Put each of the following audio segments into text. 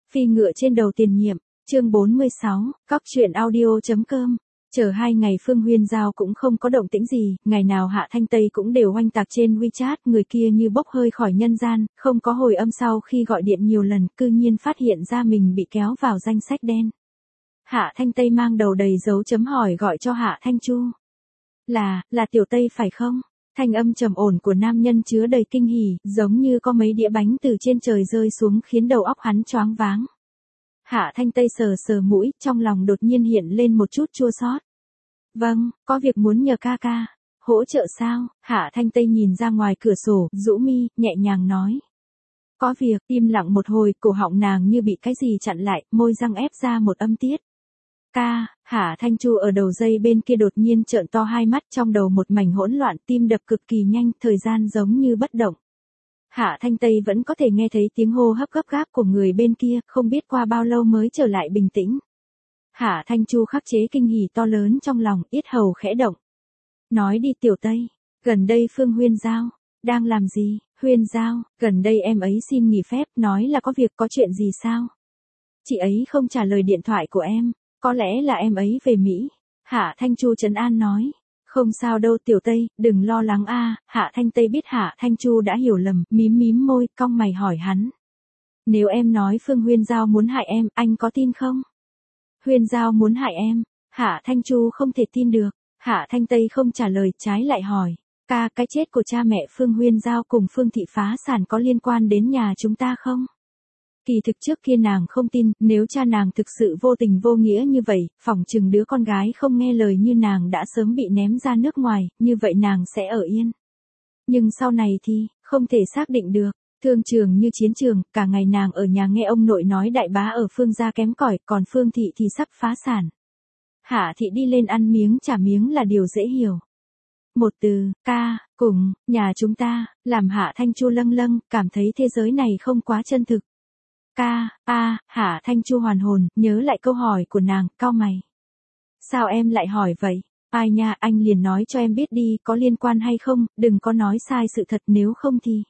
Phi ngựa trên đầu tiền nhiệm, chương 46, Cóc truyện audio.com. Chờ 2 ngày Phương Huyên Giao cũng không có động tĩnh gì, ngày nào Hạ Thanh Tây cũng đều oanh tạc trên WeChat, người kia như bốc hơi khỏi nhân gian, không có hồi âm sau khi gọi điện nhiều lần, cư nhiên phát hiện ra mình bị kéo vào danh sách đen. Hạ Thanh Tây mang đầu đầy dấu chấm hỏi gọi cho Hạ Thanh Chu. Là Tiểu Tây phải không? Thanh âm trầm ổn của nam nhân chứa đầy kinh hỉ, giống như có mấy đĩa bánh từ trên trời rơi xuống khiến đầu óc hắn choáng váng. Hạ Thanh Tây sờ sờ mũi, trong lòng đột nhiên hiện lên một chút chua xót. Vâng, có việc muốn nhờ ca ca. Hỗ trợ sao? Hạ Thanh Tây nhìn ra ngoài cửa sổ, rũ mi, nhẹ nhàng nói. Có việc, im lặng một hồi, cổ họng nàng như bị cái gì chặn lại, môi răng ép ra một âm tiết. Ca, Hạ Thanh Chu ở đầu dây bên kia đột nhiên trợn to hai mắt, trong đầu một mảnh hỗn loạn, tim đập cực kỳ nhanh, thời gian giống như bất động. Hạ Thanh Tây vẫn có thể nghe thấy tiếng hô hấp gấp gáp của người bên kia, không biết qua bao lâu mới trở lại bình tĩnh. Hạ Thanh Chu khắc chế kinh hỉ to lớn trong lòng, yết hầu khẽ động. Nói đi Tiểu Tây, gần đây Phương Huyên Giao, đang làm gì? Huyên Giao, gần đây em ấy xin nghỉ phép, nói là có việc, có chuyện gì sao? Chị ấy không trả lời điện thoại của em, có lẽ là em ấy về Mỹ. Hạ Thanh Chu trấn an nói. Không sao đâu Tiểu Tây, đừng lo lắng a. Hạ Thanh Tây biết Hạ Thanh Chu đã hiểu lầm, mím môi, cong mày hỏi hắn. Nếu em nói Phương Huyên Giao muốn hại em, anh có tin không? Huyên Giao muốn hại em? Hạ Thanh Chu không thể tin được. Hạ Thanh Tây không trả lời, trái lại hỏi. Ca, cái chết của cha mẹ Phương Huyên Giao cùng Phương Thị phá sản có liên quan đến nhà chúng ta không? Kỳ thực trước kia nàng không tin, nếu cha nàng thực sự vô tình vô nghĩa như vậy, phỏng chừng đứa con gái không nghe lời như nàng đã sớm bị ném ra nước ngoài, như vậy nàng sẽ ở yên. Nhưng sau này thì, không thể xác định được. Thương trường như chiến trường, cả ngày nàng ở nhà nghe ông nội nói đại bá ở Phương gia kém cỏi, còn Phương Thị thì sắp phá sản. Hạ Thị đi lên ăn miếng trả miếng là điều dễ hiểu. Một từ, ca, cùng, nhà chúng ta, làm Hạ Thanh Chu lâng lâng, cảm thấy thế giới này không quá chân thực. Ca, Hạ Thanh Chu hoàn hồn, nhớ lại câu hỏi của nàng, cau mày. Sao em lại hỏi vậy? Ai nha, anh liền nói cho em biết đi, có liên quan hay không, đừng có nói sai sự thật nếu không thì.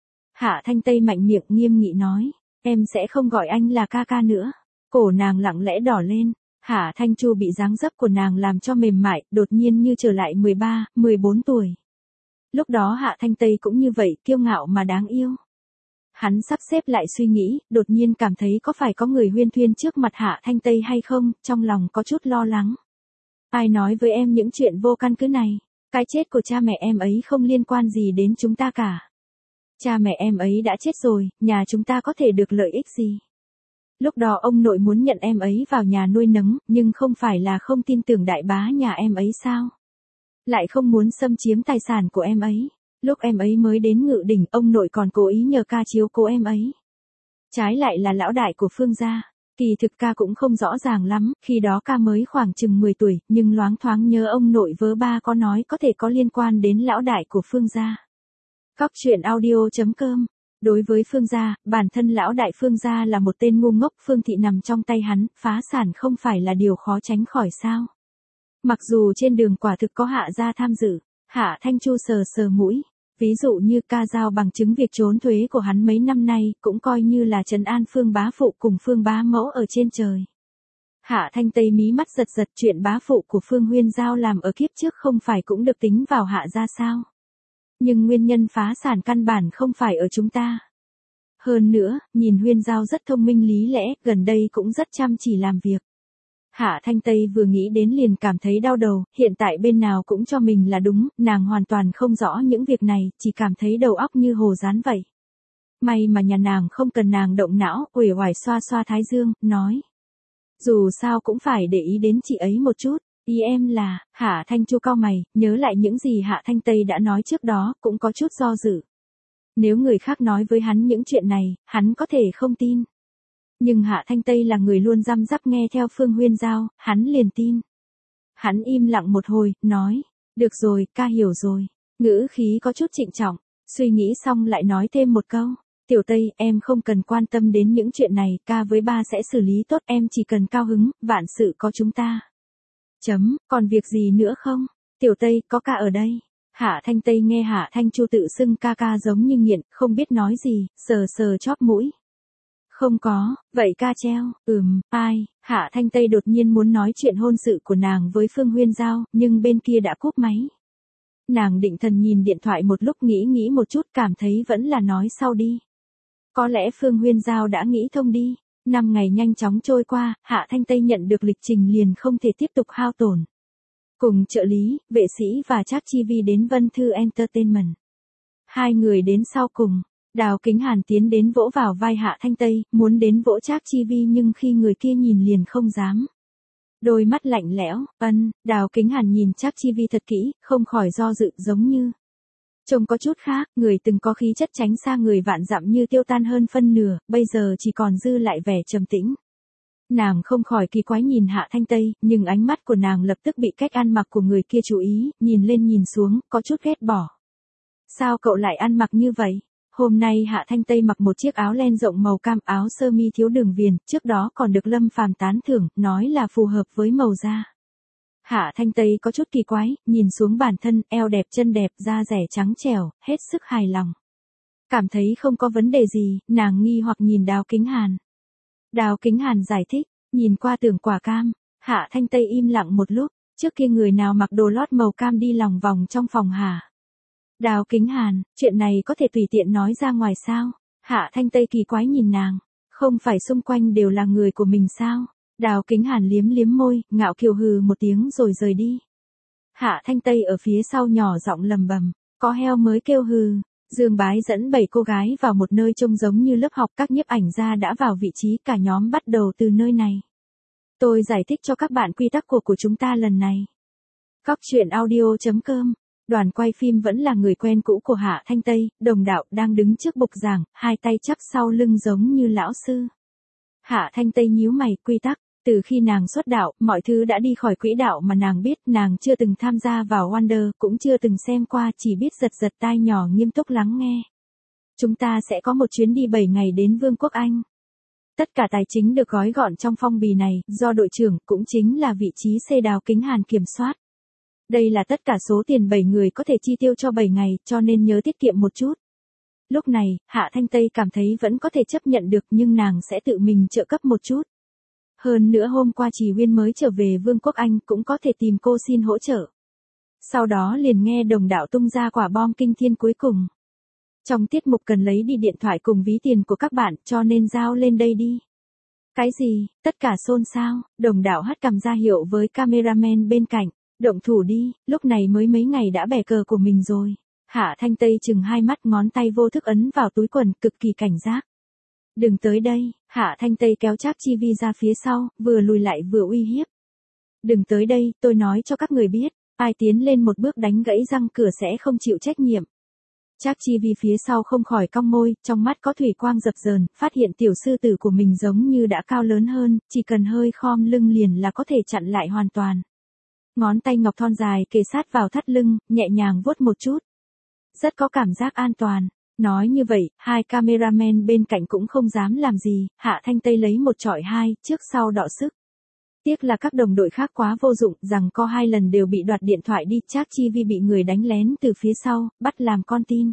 Hạ Thanh Tây mạnh miệng nghiêm nghị nói, em sẽ không gọi anh là ca ca nữa. Cổ nàng lặng lẽ đỏ lên, Hạ Thanh Chu bị dáng dấp của nàng làm cho mềm mại, đột nhiên như trở lại 13, 14 tuổi. Lúc đó Hạ Thanh Tây cũng như vậy, kiêu ngạo mà đáng yêu. Hắn sắp xếp lại suy nghĩ, đột nhiên cảm thấy có phải có người huyên thuyên trước mặt Hạ Thanh Tây hay không, trong lòng có chút lo lắng. Ai nói với em những chuyện vô căn cứ này, cái chết của cha mẹ em ấy không liên quan gì đến chúng ta cả. Cha mẹ em ấy đã chết rồi, nhà chúng ta có thể được lợi ích gì? Lúc đó ông nội muốn nhận em ấy vào nhà nuôi nấng, nhưng không phải là không tin tưởng đại bá nhà em ấy sao? Lại không muốn xâm chiếm tài sản của em ấy. Lúc em ấy mới đến Ngự Đỉnh, ông nội còn cố ý nhờ ca chiếu cố em ấy. Trái lại là lão đại của Phương gia. Kỳ thực ca cũng không rõ ràng lắm, khi đó ca mới khoảng chừng 10 tuổi, nhưng loáng thoáng nhớ ông nội vớ ba có nói có thể có liên quan đến lão đại của Phương gia. Cóc truyện audio.com. Đối với Phương gia, bản thân lão đại Phương gia là một tên ngu ngốc, Phương Thị nằm trong tay hắn, phá sản không phải là điều khó tránh khỏi sao. Mặc dù trên đường quả thực có Hạ gia tham dự, Hạ Thanh Chu sờ sờ mũi. Ví dụ như ca giao bằng chứng việc trốn thuế của hắn mấy năm nay, cũng coi như là trấn an Phương bá phụ cùng Phương bá mẫu ở trên trời. Hạ Thanh Tây mí mắt giật giật, chuyện bá phụ của Phương Huyên Giao làm ở kiếp trước không phải cũng được tính vào Hạ gia sao? Nhưng nguyên nhân phá sản căn bản không phải ở chúng ta. Hơn nữa, nhìn Huyên Giao rất thông minh lý lẽ, gần đây cũng rất chăm chỉ làm việc. Hạ Thanh Tây vừa nghĩ đến liền cảm thấy đau đầu, hiện tại bên nào cũng cho mình là đúng, nàng hoàn toàn không rõ những việc này, chỉ cảm thấy đầu óc như hồ dán vậy. May mà nhà nàng không cần nàng động não, uể oải xoa xoa thái dương, nói. Dù sao cũng phải để ý đến chị ấy một chút, ý em là, Hạ Thanh Chu cau mày, nhớ lại những gì Hạ Thanh Tây đã nói trước đó, cũng có chút do dự. Nếu người khác nói với hắn những chuyện này, hắn có thể không tin. Nhưng Hạ Thanh Tây là người luôn răm rắp nghe theo Phương Huyên Giao, hắn liền tin. Hắn im lặng một hồi, nói, được rồi, ca hiểu rồi. Ngữ khí có chút trịnh trọng, suy nghĩ xong lại nói thêm một câu. Tiểu Tây, em không cần quan tâm đến những chuyện này, ca với ba sẽ xử lý tốt, em chỉ cần cao hứng, vạn sự có chúng ta. Còn việc gì nữa không? Tiểu Tây, có ca ở đây. Hạ Thanh Tây nghe Hạ Thanh Chu tự xưng ca ca giống như nghiện, không biết nói gì, sờ sờ chóp mũi. Không có, vậy ca treo, ai, Hạ Thanh Tây đột nhiên muốn nói chuyện hôn sự của nàng với Phương Huyên Giao, nhưng bên kia đã cúp máy. Nàng định thần nhìn điện thoại một lúc nghĩ một chút cảm thấy vẫn là nói sau đi. Có lẽ Phương Huyên Giao đã nghĩ thông đi. 5 ngày nhanh chóng trôi qua, Hạ Thanh Tây nhận được lịch trình liền không thể tiếp tục hao tổn. Cùng trợ lý, vệ sĩ và Trác Chi Vi đến Vân Thư Entertainment. Hai người đến sau cùng, Đào Kính Hàn tiến đến vỗ vào vai Hạ Thanh Tây, muốn đến vỗ Trác Chi Vi nhưng khi người kia nhìn liền không dám. Đôi mắt lạnh lẽo, Đào Kính Hàn nhìn Trác Chi Vi thật kỹ, không khỏi do dự giống như. Trông có chút khác, người từng có khí chất tránh xa người vạn dặm như tiêu tan hơn phân nửa, bây giờ chỉ còn dư lại vẻ trầm tĩnh. Nàng không khỏi kỳ quái nhìn Hạ Thanh Tây, nhưng ánh mắt của nàng lập tức bị cách ăn mặc của người kia chú ý, nhìn lên nhìn xuống, có chút ghét bỏ. Sao cậu lại ăn mặc như vậy? Hôm nay Hạ Thanh Tây mặc một chiếc áo len rộng màu cam, áo sơ mi thiếu đường viền, trước đó còn được Lâm Phàm tán thưởng, nói là phù hợp với màu da. Hạ Thanh Tây có chút kỳ quái, nhìn xuống bản thân, eo đẹp chân đẹp, da rẻ trắng trẻo, hết sức hài lòng. Cảm thấy không có vấn đề gì, nàng nghi hoặc nhìn Đào Kính Hàn. Đào Kính Hàn giải thích, nhìn qua tưởng quả cam, Hạ Thanh Tây im lặng một lúc, trước kia người nào mặc đồ lót màu cam đi lòng vòng trong phòng hả? Đào Kính Hàn, chuyện này có thể tùy tiện nói ra ngoài sao? Hạ Thanh Tây kỳ quái nhìn nàng, không phải xung quanh đều là người của mình sao? Đào Kính Hàn liếm liếm môi, ngạo kiều hừ một tiếng rồi rời đi. Hạ Thanh Tây ở phía sau nhỏ giọng lầm bầm, có heo mới kêu hừ. Dương Bái dẫn 7 cô gái vào một nơi trông giống như lớp học, các nhiếp ảnh gia đã vào vị trí, cả nhóm bắt đầu từ nơi này. Tôi giải thích cho các bạn quy tắc của chúng ta lần này. Góc truyện audio.com. Đoàn quay phim vẫn là người quen cũ của Hạ Thanh Tây, Đồng Đạo đang đứng trước bục giảng, hai tay chắp sau lưng giống như lão sư. Hạ Thanh Tây nhíu mày, quy tắc, từ khi nàng xuất đạo, mọi thứ đã đi khỏi quỹ đạo mà nàng biết, nàng chưa từng tham gia vào Wonder, cũng chưa từng xem qua, chỉ biết giật giật tai nhỏ nghiêm túc lắng nghe. Chúng ta sẽ có một chuyến đi 7 ngày đến Vương quốc Anh. Tất cả tài chính được gói gọn trong phong bì này, do đội trưởng, cũng chính là vị trí C Đào Kính Hàn kiểm soát. Đây là tất cả số tiền 7 người có thể chi tiêu cho 7 ngày, cho nên nhớ tiết kiệm một chút. Lúc này, Hạ Thanh Tây cảm thấy vẫn có thể chấp nhận được nhưng nàng sẽ tự mình trợ cấp một chút. Hơn nữa hôm qua Trì Huyên mới trở về Vương quốc Anh cũng có thể tìm cô xin hỗ trợ. Sau đó liền nghe Đồng Đạo tung ra quả bom kinh thiên cuối cùng. Trong tiết mục cần lấy đi điện thoại cùng ví tiền của các bạn cho nên giao lên đây đi. Cái gì, tất cả xôn xao, Đồng Đạo hất cằm ra hiệu với cameraman bên cạnh. Động thủ đi, lúc này mới mấy ngày đã bẻ cờ của mình rồi. Hạ Thanh Tây chừng hai mắt, ngón tay vô thức ấn vào túi quần, cực kỳ cảnh giác. Đừng tới đây, Hạ Thanh Tây kéo Trác Chi Vi ra phía sau, vừa lùi lại vừa uy hiếp. Đừng tới đây, tôi nói cho các người biết, ai tiến lên một bước đánh gãy răng cửa sẽ không chịu trách nhiệm. Trác Chi Vi phía sau không khỏi cong môi, trong mắt có thủy quang dập dờn, phát hiện tiểu sư tử của mình giống như đã cao lớn hơn, chỉ cần hơi khom lưng liền là có thể chặn lại hoàn toàn. Ngón tay ngọc thon dài kề sát vào thắt lưng, nhẹ nhàng vuốt một chút. Rất có cảm giác an toàn. Nói như vậy, hai cameraman bên cạnh cũng không dám làm gì, Hạ Thanh Tây lấy một chọi hai, trước sau đọ sức. Tiếc là các đồng đội khác quá vô dụng, rằng có 2 lần đều bị đoạt điện thoại đi, Trác Chi Vi bị người đánh lén từ phía sau, bắt làm con tin.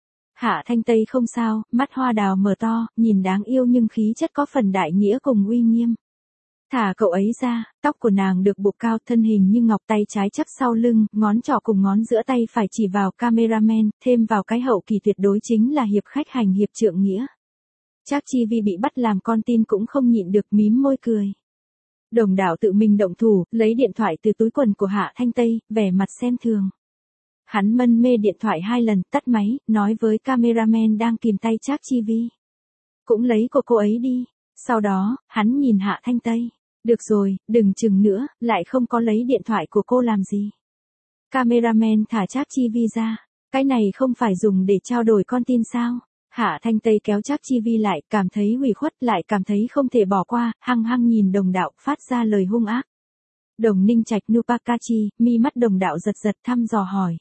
Hạ Thanh Tây không sao, mắt hoa đào mở to, nhìn đáng yêu nhưng khí chất có phần đại nghĩa cùng uy nghiêm. Thả cậu ấy ra, tóc của nàng được buộc cao, thân hình như ngọc, tay trái chắp sau lưng, ngón trỏ cùng ngón giữa tay phải chỉ vào cameraman, thêm vào cái hậu kỳ tuyệt đối chính là hiệp khách hành hiệp trượng nghĩa. Trác Chi Vi bị bắt làm con tin cũng không nhịn được mím môi cười. Đồng Đạo tự mình động thủ, lấy điện thoại từ túi quần của Hạ Thanh Tây, vẻ mặt xem thường. Hắn mân mê điện thoại 2 lần, tắt máy, nói với cameraman đang kìm tay Trác Chi Vi. Cũng lấy của cô ấy đi. Sau đó, hắn nhìn Hạ Thanh Tây. Được rồi, đừng chừng nữa, lại không có lấy điện thoại của cô làm gì. Cameraman thả Trác Chi Vi ra. Cái này không phải dùng để trao đổi con tin sao? Hạ Thanh Tây kéo Trác Chi Vi lại, cảm thấy ủy khuất, lại cảm thấy không thể bỏ qua, hăng hăng nhìn Đồng Đạo, phát ra lời hung ác. Đồng Ninh Trạch Nupakachi, mi mắt Đồng Đạo giật giật thăm dò hỏi.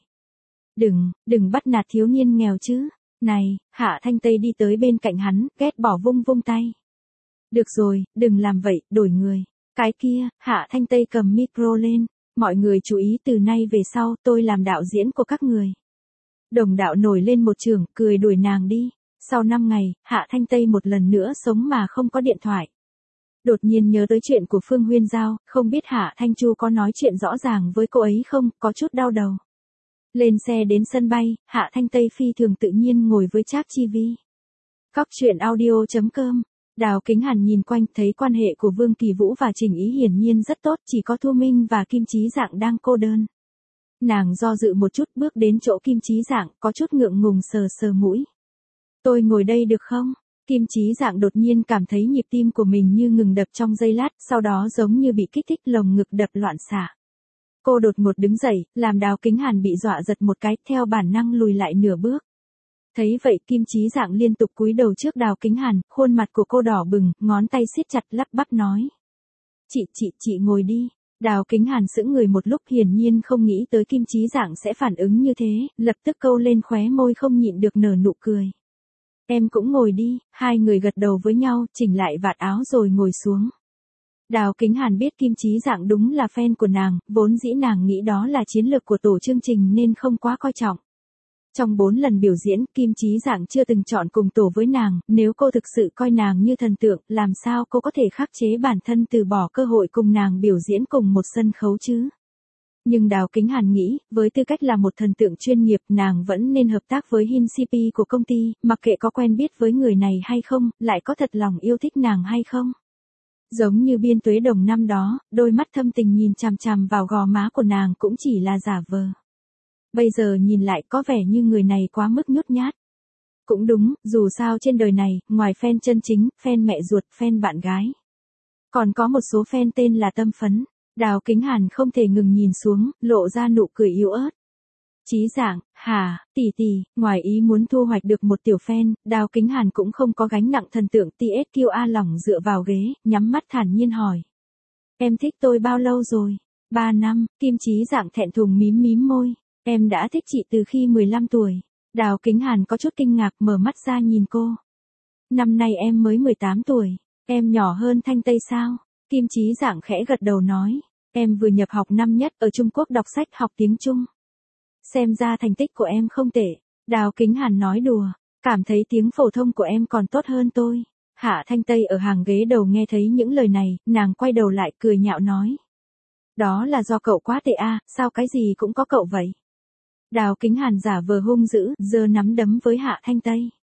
Đừng bắt nạt thiếu niên nghèo chứ. Này, Hạ Thanh Tây đi tới bên cạnh hắn, ghét bỏ vung vung tay. Được rồi, đừng làm vậy, đổi người. Cái kia, Hạ Thanh Tây cầm micro lên. Mọi người chú ý, từ nay về sau, tôi làm đạo diễn của các người. Đồng Đạo nổi lên một chưởng, cười đuổi nàng đi. Sau 5 ngày, Hạ Thanh Tây một lần nữa sống mà không có điện thoại. Đột nhiên nhớ tới chuyện của Phương Huyên Giao, không biết Hạ Thanh Chu có nói chuyện rõ ràng với cô ấy không, có chút đau đầu. Lên xe đến sân bay, Hạ Thanh Tây phi thường tự nhiên ngồi với Trác Chi Vi. Cóc truyện audio.com. Đào Kính Hàn nhìn quanh thấy quan hệ của Vương Kỳ Vũ và Trình Ý hiển nhiên rất tốt, chỉ có Thu Minh và Kim Chí Dạng đang cô đơn. Nàng do dự một chút bước đến chỗ Kim Chí Dạng, có chút ngượng ngùng sờ sờ mũi. Tôi ngồi đây được không? Kim Chí Dạng đột nhiên cảm thấy nhịp tim của mình như ngừng đập trong giây lát, sau đó giống như bị kích thích lồng ngực đập loạn xạ. Cô đột ngột đứng dậy, làm Đào Kính Hàn bị dọa giật một cái, theo bản năng lùi lại nửa bước. Thấy vậy Kim Chí Dạng liên tục cúi đầu trước Đào Kính Hàn, khuôn mặt của cô đỏ bừng, ngón tay siết chặt lắp bắp nói. Chị ngồi đi. Đào Kính Hàn sững người một lúc, hiển nhiên không nghĩ tới Kim Chí Dạng sẽ phản ứng như thế, lập tức câu lên khóe môi không nhịn được nở nụ cười. Em cũng ngồi đi, hai người gật đầu với nhau, chỉnh lại vạt áo rồi ngồi xuống. Đào Kính Hàn biết Kim Chí Dạng đúng là fan của nàng, vốn dĩ nàng nghĩ đó là chiến lược của tổ chương trình nên không quá coi trọng. Trong 4 lần biểu diễn, Kim Chí Dạng chưa từng chọn cùng tổ với nàng, nếu cô thực sự coi nàng như thần tượng, làm sao cô có thể khắc chế bản thân từ bỏ cơ hội cùng nàng biểu diễn cùng một sân khấu chứ? Nhưng Đào Kính Hàn nghĩ, với tư cách là một thần tượng chuyên nghiệp, nàng vẫn nên hợp tác với Hin CP của công ty, mặc kệ có quen biết với người này hay không, lại có thật lòng yêu thích nàng hay không. Giống như Biên Tuế Đồng năm đó, đôi mắt thâm tình nhìn chằm chằm vào gò má của nàng cũng chỉ là giả vờ. Bây giờ nhìn lại có vẻ như người này quá mức nhút nhát. Cũng đúng, dù sao trên đời này, ngoài fan chân chính, fan mẹ ruột, fan bạn gái, còn có một số fan tên là tâm phấn. Đào Kính Hàn không thể ngừng nhìn xuống, lộ ra nụ cười yếu ớt. Chí Dạng, hả, tỷ, ngoài ý muốn thu hoạch được một tiểu fan, Đào Kính Hàn cũng không có gánh nặng thần tượng TSQA lỏng dựa vào ghế, nhắm mắt thản nhiên hỏi. Em thích tôi bao lâu rồi? 3 năm, Kim Chí Dạng thẹn thùng mím môi. Em đã thích chị từ khi 15 tuổi. Đào Kính Hàn có chút kinh ngạc mở mắt ra nhìn cô. Năm nay em mới 18 tuổi, em nhỏ hơn Thanh Tây sao? Kim Chí Dạng khẽ gật đầu nói. Em vừa nhập học năm nhất ở Trung Quốc đọc sách học tiếng Trung. Xem ra thành tích của em không tệ. Đào Kính Hàn nói đùa. Cảm thấy tiếng phổ thông của em còn tốt hơn tôi. Hạ Thanh Tây ở hàng ghế đầu nghe thấy những lời này, nàng quay đầu lại cười nhạo nói. Đó là do cậu quá tệ à, sao cái gì cũng có cậu vậy? Đào Kính Hàn giả vờ hung dữ, giơ nắm đấm với Hạ Thanh Tây.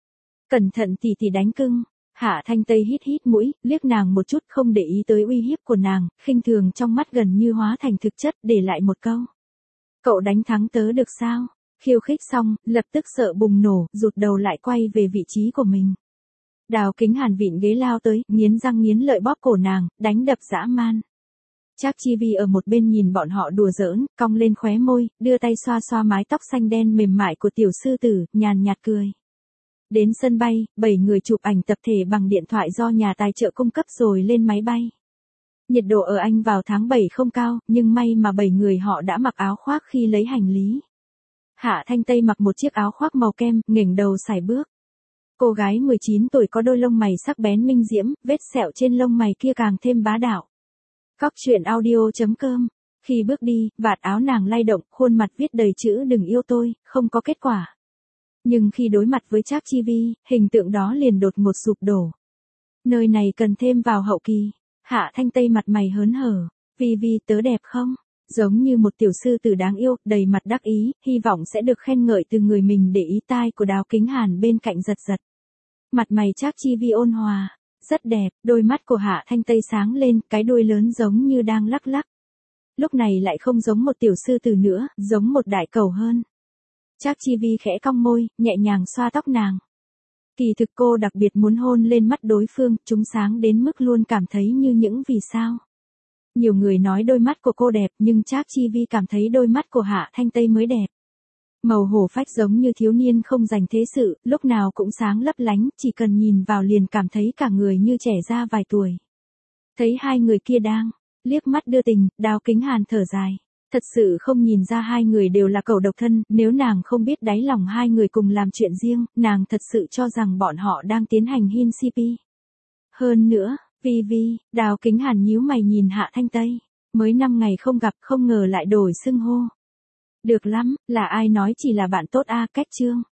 Cẩn thận tỷ đánh cưng. Hạ Thanh Tây hít mũi, liếc nàng một chút không để ý tới uy hiếp của nàng, khinh thường trong mắt gần như hóa thành thực chất, để lại một câu. Cậu đánh thắng tớ được sao? Khiêu khích xong, lập tức sợ bùng nổ, rụt đầu lại quay về vị trí của mình. Đào Kính Hàn vịn ghế lao tới, nghiến răng nghiến lợi bóp cổ nàng, đánh đập dã man. Trác Chi Vi ở một bên nhìn bọn họ đùa giỡn, cong lên khóe môi, đưa tay xoa xoa mái tóc xanh đen mềm mại của tiểu sư tử, nhàn nhạt cười. Đến sân bay, 7 người chụp ảnh tập thể bằng điện thoại do nhà tài trợ cung cấp rồi lên máy bay. Nhiệt độ ở Anh vào tháng 7 không cao, nhưng may mà 7 người họ đã mặc áo khoác khi lấy hành lý. Hạ Thanh Tây mặc một chiếc áo khoác màu kem, nghển đầu sải bước. Cô gái 19 tuổi có đôi lông mày sắc bén minh diễm, vết sẹo trên lông mày kia càng thêm bá đạo. Cóc truyện audio.com. Khi bước đi, vạt áo nàng lay động, khuôn mặt viết đầy chữ đừng yêu tôi, không có kết quả. Nhưng khi đối mặt với Trác Chi Vi, hình tượng đó liền đột ngột sụp đổ. Nơi này cần thêm vào hậu kỳ. Hạ Thanh Tây mặt mày hớn hở. Vi tớ đẹp không? Giống như một tiểu sư tử đáng yêu, đầy mặt đắc ý, hy vọng sẽ được khen ngợi từ người mình để ý tai của Đào Kính Hàn bên cạnh giật giật. Mặt mày Trác Chi Vi ôn hòa. Rất đẹp, đôi mắt của Hạ Thanh Tây sáng lên, cái đuôi lớn giống như đang lắc lắc. Lúc này lại không giống một tiểu sư tử nữa, giống một đại cầu hơn. Trác Chi Vi khẽ cong môi, nhẹ nhàng xoa tóc nàng. Kỳ thực cô đặc biệt muốn hôn lên mắt đối phương, chúng sáng đến mức luôn cảm thấy như những vì sao. Nhiều người nói đôi mắt của cô đẹp, nhưng Trác Chi Vi cảm thấy đôi mắt của Hạ Thanh Tây mới đẹp. Màu hổ phách giống như thiếu niên không dành thế sự, lúc nào cũng sáng lấp lánh, chỉ cần nhìn vào liền cảm thấy cả người như trẻ ra vài tuổi. Thấy hai người kia đang liếc mắt đưa tình, Đào Kính Hàn thở dài. Thật sự không nhìn ra hai người đều là cẩu độc thân, nếu nàng không biết đáy lòng hai người cùng làm chuyện riêng, nàng thật sự cho rằng bọn họ đang tiến hành hin CP. Hơn nữa, Vi, Đào Kính Hàn nhíu mày nhìn Hạ Thanh Tây. Mới 5 ngày không gặp, không ngờ lại đổi xưng hô. Được lắm, là ai nói chỉ là bạn tốt a, cách chương.